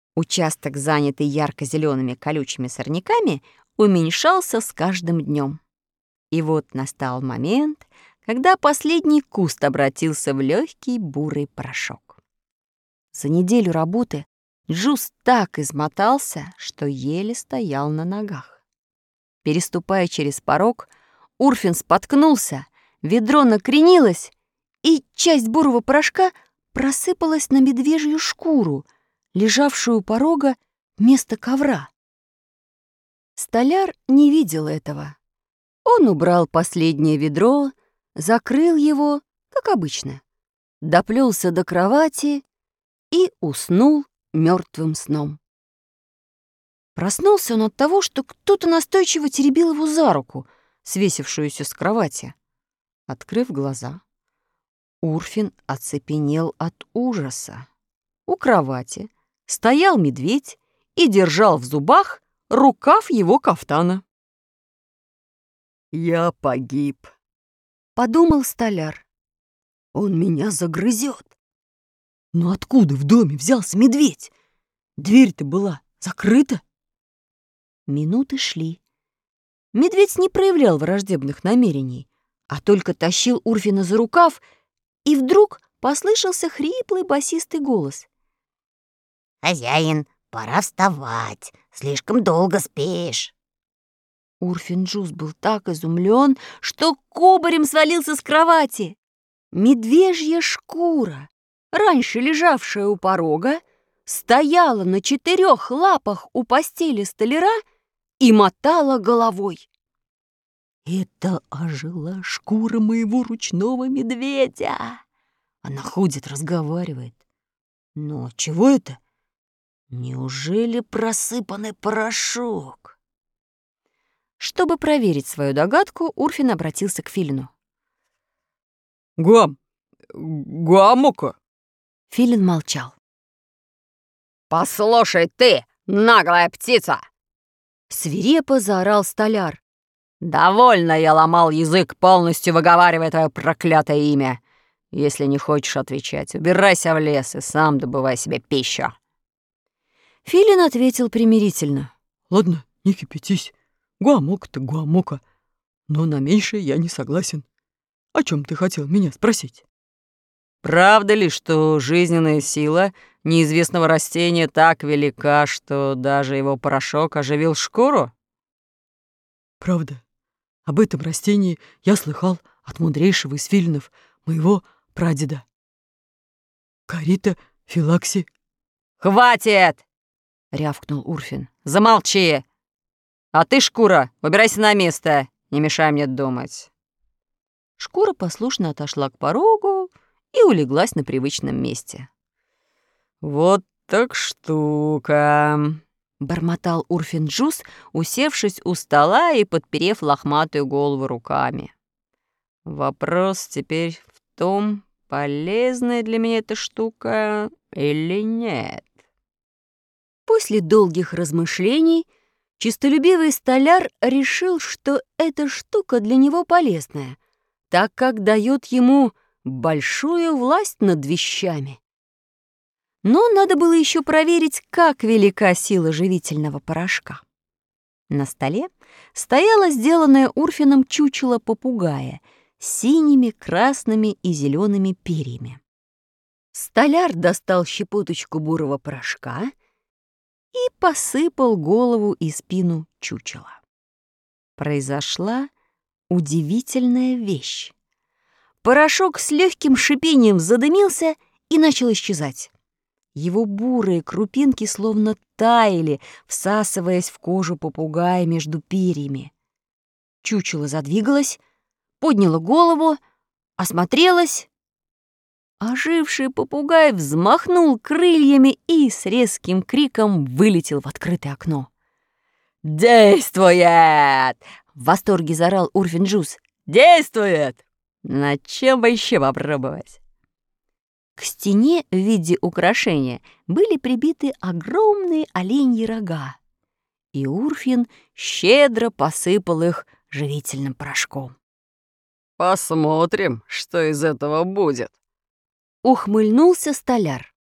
Участок, занятый ярко-зелеными колючими сорняками, уменьшался с каждым днем. И вот настал момент, когда последний куст обратился в легкий бурый порошок. За неделю работы Джуз так измотался, что еле стоял на ногах. Переступая через порог, Урфин споткнулся, ведро накренилось, и часть бурого порошка просыпалась на медвежью шкуру, лежавшую у порога вместо ковра. Столяр не видел этого. Он убрал последнее ведро, закрыл его, как обычно, доплелся до кровати и уснул мертвым сном. Проснулся он от того, что кто-то настойчиво теребил его за руку, свесившуюся с кровати. Открыв глаза, Урфин оцепенел от ужаса. У кровати стоял медведь и держал в зубах рукав его кафтана. «Я погиб», — подумал столяр. «Он меня загрызет». Но откуда в доме взялся медведь? Дверь-то была закрыта. Минуты шли. Медведь не проявлял враждебных намерений, а только тащил Урфина за рукав, и вдруг послышался хриплый басистый голос. «Хозяин, пора вставать, слишком долго спишь». Урфин Джуз был так изумлен, что кубарем свалился с кровати. Медвежья шкура, раньше лежавшая у порога, стояла на 4 лапах у постели столяра и мотала головой. Это ожила шкура моего ручного медведя. Она ходит, разговаривает. Но чего это? Неужели просыпанный порошок? Чтобы проверить свою догадку, Урфин обратился к филину. Гуамука. Филин молчал. «Послушай ты, наглая птица!» Свирепо заорал столяр. «Довольно я ломал язык, полностью выговаривая твое проклятое имя. Если не хочешь отвечать, убирайся в лес и сам добывай себе пищу». Филин ответил примирительно. Ладно, не кипятись. Гуамука-то гуамука. Но на меньшее я не согласен. О чем ты хотел меня спросить? Правда ли, что жизненная сила неизвестного растения так велика, что даже его порошок оживил шкуру? Правда. Об этом растении я слыхал от мудрейшего из филинов, моего прадеда. Карита Филакси. «Хватит!» — рявкнул Урфин. «Замолчи! А ты, шкура, убирайся на место, не мешай мне думать». Шкура послушно отошла к порогу и улеглась на привычном месте. «Вот так штука!» — бормотал Урфин Джуз, усевшись у стола и подперев лохматую голову руками. «Вопрос теперь в том, полезная для меня эта штука или нет». После долгих размышлений честолюбивый столяр решил, что эта штука для него полезная, так как дает ему большую власть над вещами. Но надо было еще проверить, как велика сила живительного порошка. На столе стояло сделанное Урфином чучело попугая с синими, красными и зелеными перьями. Столяр достал щепоточку бурого порошка и посыпал голову и спину чучела. Произошла удивительная вещь. Порошок с легким шипением задымился и начал исчезать. Его бурые крупинки словно таяли, всасываясь в кожу попугая между перьями. Чучело задвигалось, подняло голову, осмотрелось. Оживший попугай взмахнул крыльями и с резким криком вылетел в открытое окно. «Действует!» — в восторге заорал Урфин Джуз. «Действует! На чем бы еще попробовать?» К стене в виде украшения были прибиты огромные оленьи рога, и Урфин щедро посыпал их живительным порошком. «Посмотрим, что из этого будет», — ухмыльнулся столяр.